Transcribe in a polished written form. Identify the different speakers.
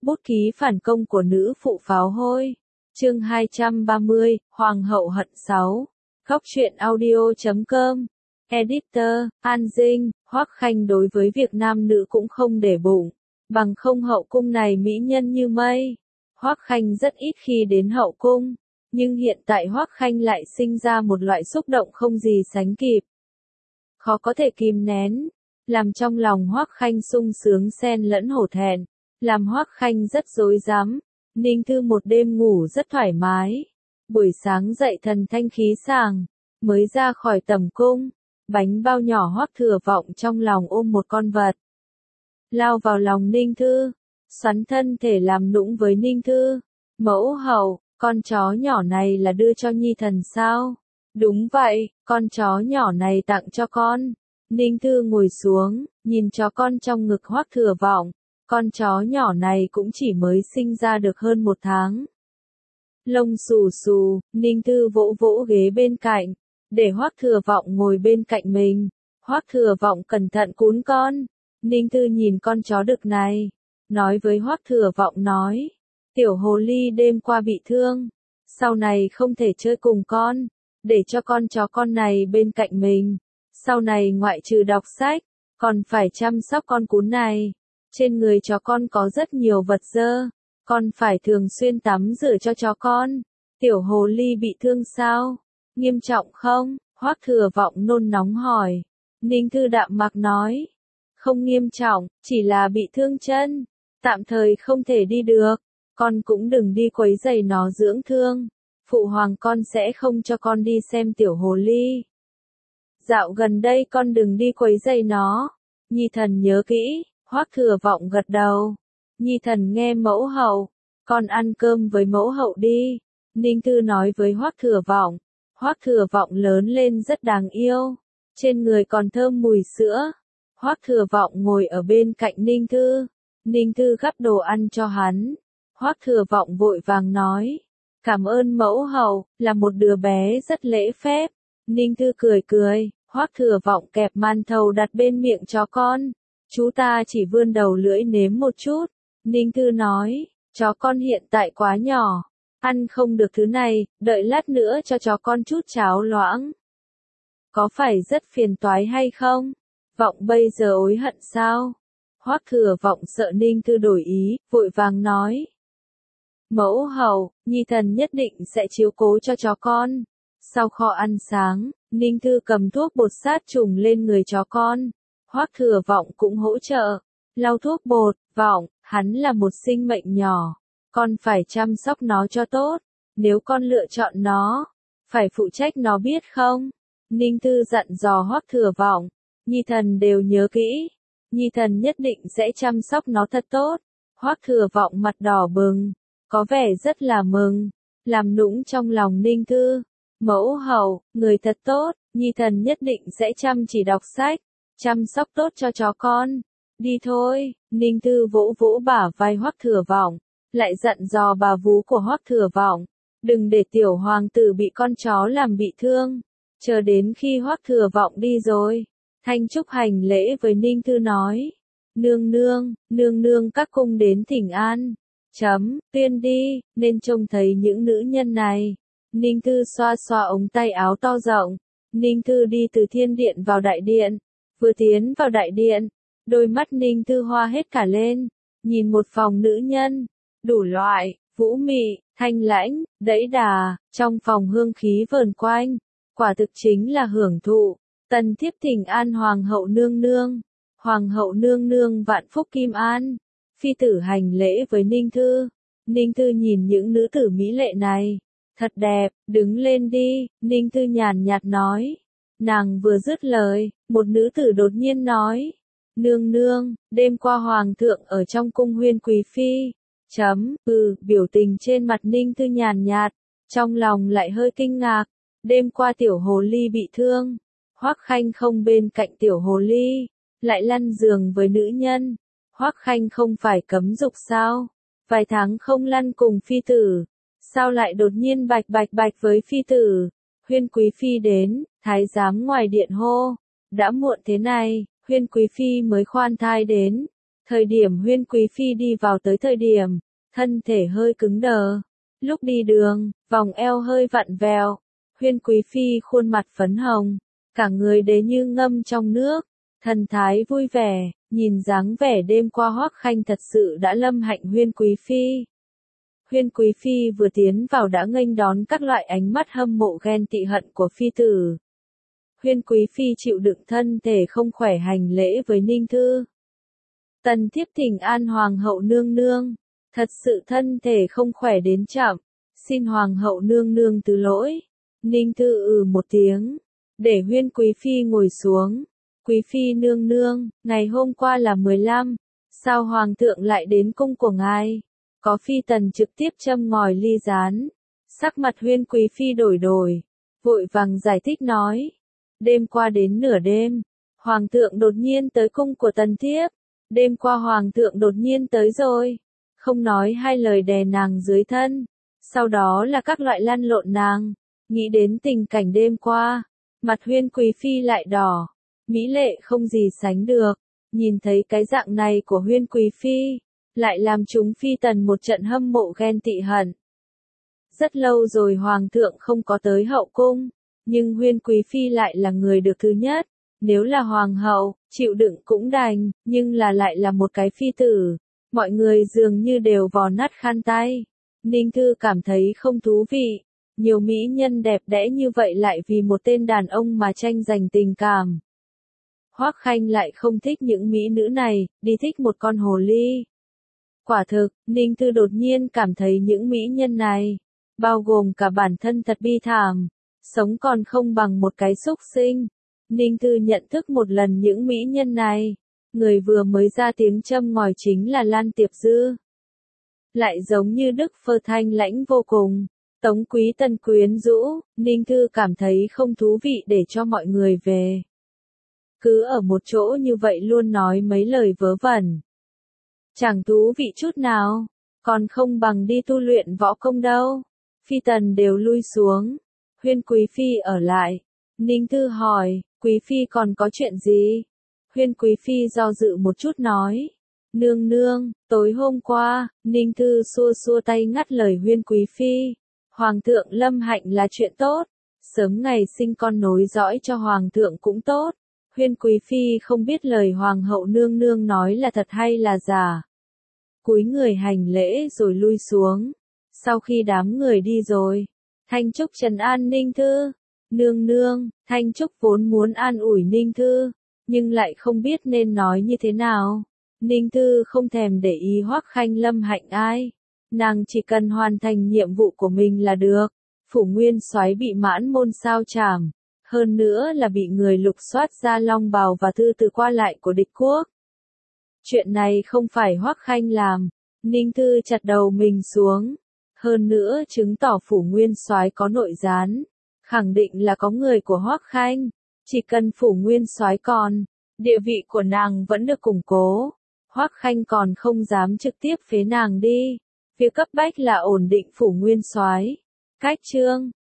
Speaker 1: Bút ký phản công của nữ phụ pháo hôi. Chương 230, Hoàng hậu hận 6. Góc truyện audio.com. Editor, An Dinh. Hoắc Khanh đối với việc nam nữ cũng không để bụng. Bằng không hậu cung này mỹ nhân như mây. Hoắc Khanh rất ít khi đến hậu cung. Nhưng hiện tại Hoắc Khanh lại sinh ra một loại xúc động không gì sánh kịp. Khó có thể kìm nén. Làm trong lòng Hoắc Khanh sung sướng xen lẫn hổ thẹn. Làm Hoắc Khanh rất rối rắm. Ninh Thư một đêm ngủ rất thoải mái. Buổi sáng dậy thần thanh khí sảng. Mới ra khỏi tầm cung. Bánh bao nhỏ Hoắc Thừa Vọng trong lòng ôm một con vật. Lao vào lòng Ninh Thư. Xoắn thân thể làm nũng với Ninh Thư. Mẫu hậu, con chó nhỏ này là đưa cho Nhi thần sao? Đúng vậy, con chó nhỏ này tặng cho con. Ninh Thư ngồi xuống, nhìn chó con trong ngực Hoắc Thừa Vọng. Con chó nhỏ này cũng chỉ mới sinh ra được hơn 1 tháng. Lông xù xù, Ninh Thư vỗ vỗ ghế bên cạnh, để Hoắc Thừa Vọng ngồi bên cạnh mình. Hoắc Thừa Vọng cẩn thận cún con. Ninh Thư nhìn con chó đực này, nói với Hoắc Thừa Vọng nói, tiểu hồ ly đêm qua bị thương, sau này không thể chơi cùng con, để cho con chó con này bên cạnh mình. Sau này ngoại trừ đọc sách, còn phải chăm sóc con cún này. Trên người chó con có rất nhiều vật dơ, con phải thường xuyên tắm rửa cho chó con. Tiểu hồ ly bị thương sao? Nghiêm trọng không? Hoắc Thừa Vọng nôn nóng hỏi. Ninh Thư đạm mạc nói, không nghiêm trọng, chỉ là bị thương chân, tạm thời không thể đi được. Con cũng đừng đi quấy rầy nó dưỡng thương. Phụ hoàng con sẽ không cho con đi xem tiểu hồ ly. Dạo gần đây con đừng đi quấy rầy nó. Nhi thần nhớ kỹ. Hoắc Thừa Vọng gật đầu. Nhi thần nghe mẫu hậu. Con ăn cơm với mẫu hậu đi. Ninh Thư nói với Hoắc Thừa Vọng. Hoắc Thừa Vọng lớn lên rất đáng yêu. Trên người còn thơm mùi sữa. Hoắc Thừa Vọng ngồi ở bên cạnh Ninh Thư. Ninh Thư gắp đồ ăn cho hắn. Hoắc Thừa Vọng vội vàng nói. Cảm ơn mẫu hậu, là một đứa bé rất lễ phép. Ninh Thư cười cười. Hoắc Thừa Vọng kẹp màn thầu đặt bên miệng chó con. Chú ta chỉ vươn đầu lưỡi nếm một chút. Ninh Thư nói, chó con hiện tại quá nhỏ, ăn không được thứ này, đợi lát nữa cho chó con chút cháo loãng. Có phải rất phiền toái hay không? Vọng bây giờ hối hận sao? Hoắc Thừa Vọng sợ Ninh Thư đổi ý, vội vàng nói. Mẫu hậu, Nhi thần nhất định sẽ chiếu cố cho chó con. Sau kho ăn sáng, Ninh Thư cầm thuốc bột sát trùng lên người chó con. Hoắc Thừa Vọng cũng hỗ trợ, lau thuốc bột. Vọng, hắn là một sinh mệnh nhỏ, con phải chăm sóc nó cho tốt, nếu con lựa chọn nó, phải phụ trách nó biết không? Ninh Thư dặn dò Hoắc Thừa Vọng, Nhi thần đều nhớ kỹ, Nhi thần nhất định sẽ chăm sóc nó thật tốt. Hoắc Thừa Vọng mặt đỏ bừng, có vẻ rất là mừng, làm nũng trong lòng Ninh Thư. Mẫu hậu, người thật tốt, Nhi thần nhất định sẽ chăm chỉ đọc sách, chăm sóc tốt cho chó con. Đi thôi. Ninh Thư vỗ vỗ bả vai Hoắc Thừa Vọng, lại dặn dò bà vú của Hoắc Thừa Vọng, đừng để tiểu hoàng tử bị con chó làm bị thương. Chờ đến khi Hoắc Thừa Vọng đi rồi, Thanh Trúc hành lễ với Ninh Thư nói, nương nương các cung đến thỉnh an. Tuyên đi, nên trông thấy những nữ nhân này. Ninh Thư xoa xoa ống tay áo to rộng. Ninh Thư đi từ thiên điện vào đại điện. Vừa tiến vào đại điện, đôi mắt Ninh Thư hoa hết cả lên, nhìn một phòng nữ nhân, đủ loại, vũ mị, thanh lãnh, đẫy đà, trong phòng hương khí vờn quanh, quả thực chính là hưởng thụ. Tần thiếp thỉnh an hoàng hậu nương nương vạn phúc kim an. Phi tử hành lễ với Ninh Thư. Ninh Thư nhìn những nữ tử mỹ lệ này, thật đẹp, đứng lên đi. Ninh Thư nhàn nhạt nói. Nàng vừa dứt lời, một nữ tử đột nhiên nói. Nương, đêm qua hoàng thượng ở trong cung Huyên Quý Phi. Biểu tình trên mặt Ninh Thư nhàn nhạt, trong lòng lại hơi kinh ngạc. Đêm qua tiểu hồ ly bị thương. Hoắc Khanh không bên cạnh tiểu hồ ly, lại lăn giường với nữ nhân. Hoắc Khanh không phải cấm dục sao? Vài tháng không lăn cùng phi tử, sao lại đột nhiên bạch với phi tử? Huyên Quý Phi đến, thái giám ngoài điện hô. Đã muộn thế này, Huyên Quý Phi mới khoan thai đến. Thời điểm Huyên Quý Phi đi vào tới thời điểm, thân thể hơi cứng đờ. Lúc đi đường, vòng eo hơi vặn vẹo. Huyên Quý Phi khuôn mặt phấn hồng, cả người đế như ngâm trong nước, thần thái vui vẻ, nhìn dáng vẻ đêm qua Hoắc Khanh thật sự đã lâm hạnh Huyên Quý Phi. Huyên Quý Phi vừa tiến vào đã nghênh đón các loại ánh mắt hâm mộ ghen tị hận của phi tử. Huyên Quý Phi chịu đựng thân thể không khỏe hành lễ với Ninh Thư. Tần thiếp thỉnh an Hoàng hậu nương nương, thật sự thân thể không khỏe đến chậm, xin Hoàng hậu nương nương thứ lỗi. Ninh Thư một tiếng, để Huyên Quý Phi ngồi xuống. Quý Phi nương nương, ngày hôm qua là 15, sao Hoàng thượng lại đến cung của ngài? Có Phi Tần trực tiếp châm ngòi ly gián. Sắc mặt Huyên Quý Phi đổi, vội vàng giải thích nói. Đêm qua đến nửa đêm, Hoàng thượng đột nhiên tới cung của Tần thiếp. Đêm qua Hoàng thượng đột nhiên tới rồi. Không nói hai lời đè nàng dưới thân. Sau đó là các loại lăn lộn nàng. Nghĩ đến tình cảnh đêm qua, mặt Huyên Quý Phi lại đỏ. Mỹ lệ không gì sánh được. Nhìn thấy cái dạng này của Huyên Quý Phi, lại làm chúng Phi Tần một trận hâm mộ ghen tị hận. Rất lâu rồi Hoàng thượng không có tới hậu cung, nhưng Huyên Quý Phi lại là người được thứ nhất. Nếu là Hoàng hậu, chịu đựng cũng đành, nhưng lại là một cái phi tử. Mọi người dường như đều vò nát khăn tay. Ninh Thư cảm thấy không thú vị. Nhiều mỹ nhân đẹp đẽ như vậy lại vì một tên đàn ông mà tranh giành tình cảm. Hoắc Khanh lại không thích những mỹ nữ này, đi thích một con hồ ly. Quả thực, Ninh Thư đột nhiên cảm thấy những mỹ nhân này, bao gồm cả bản thân thật bi thảm, sống còn không bằng một cái súc sinh. Ninh Thư nhận thức một lần những mỹ nhân này, người vừa mới ra tiếng châm ngòi chính là Lan Tiệp Dư. Lại giống như Đức Phơ thanh lãnh vô cùng, Tống Quý Tần quyến rũ, Ninh Thư cảm thấy không thú vị để cho mọi người về. Cứ ở một chỗ như vậy luôn nói mấy lời vớ vẩn. Chẳng thú vị chút nào, còn không bằng đi tu luyện võ công đâu. Phi Tần đều lui xuống, Huyên Quý Phi ở lại. Ninh Thư hỏi, Quý Phi còn có chuyện gì? Huyên Quý Phi do dự một chút nói. Nương nương, tối hôm qua, Ninh Thư xua xua tay ngắt lời Huyên Quý Phi. Hoàng thượng lâm hạnh là chuyện tốt, sớm ngày sinh con nối dõi cho Hoàng thượng cũng tốt. Huyên Quý Phi không biết lời Hoàng hậu nương nương nói là thật hay là giả. Cúi người hành lễ rồi lui xuống. Sau khi đám người đi rồi, Thanh Trúc trấn an Ninh Thư. Nương nương, Thanh Trúc vốn muốn an ủi Ninh Thư, nhưng lại không biết nên nói như thế nào. Ninh Thư không thèm để ý Hoắc Khanh lâm hạnh ai. Nàng chỉ cần hoàn thành nhiệm vụ của mình là được. Phủ Nguyên Soái bị Mãn Môn sao trảm. Hơn nữa là bị người lục soát ra long bào và thư từ qua lại của địch quốc. Chuyện này không phải Hoắc Khanh làm. Ninh Thư chặt đầu mình xuống. Hơn nữa chứng tỏ Phủ Nguyên Soái có nội gián. Khẳng định là có người của Hoắc Khanh. Chỉ cần Phủ Nguyên Soái còn, địa vị của nàng vẫn được củng cố. Hoắc Khanh còn không dám trực tiếp phế nàng đi. Việc cấp bách là ổn định Phủ Nguyên Soái. Cách chương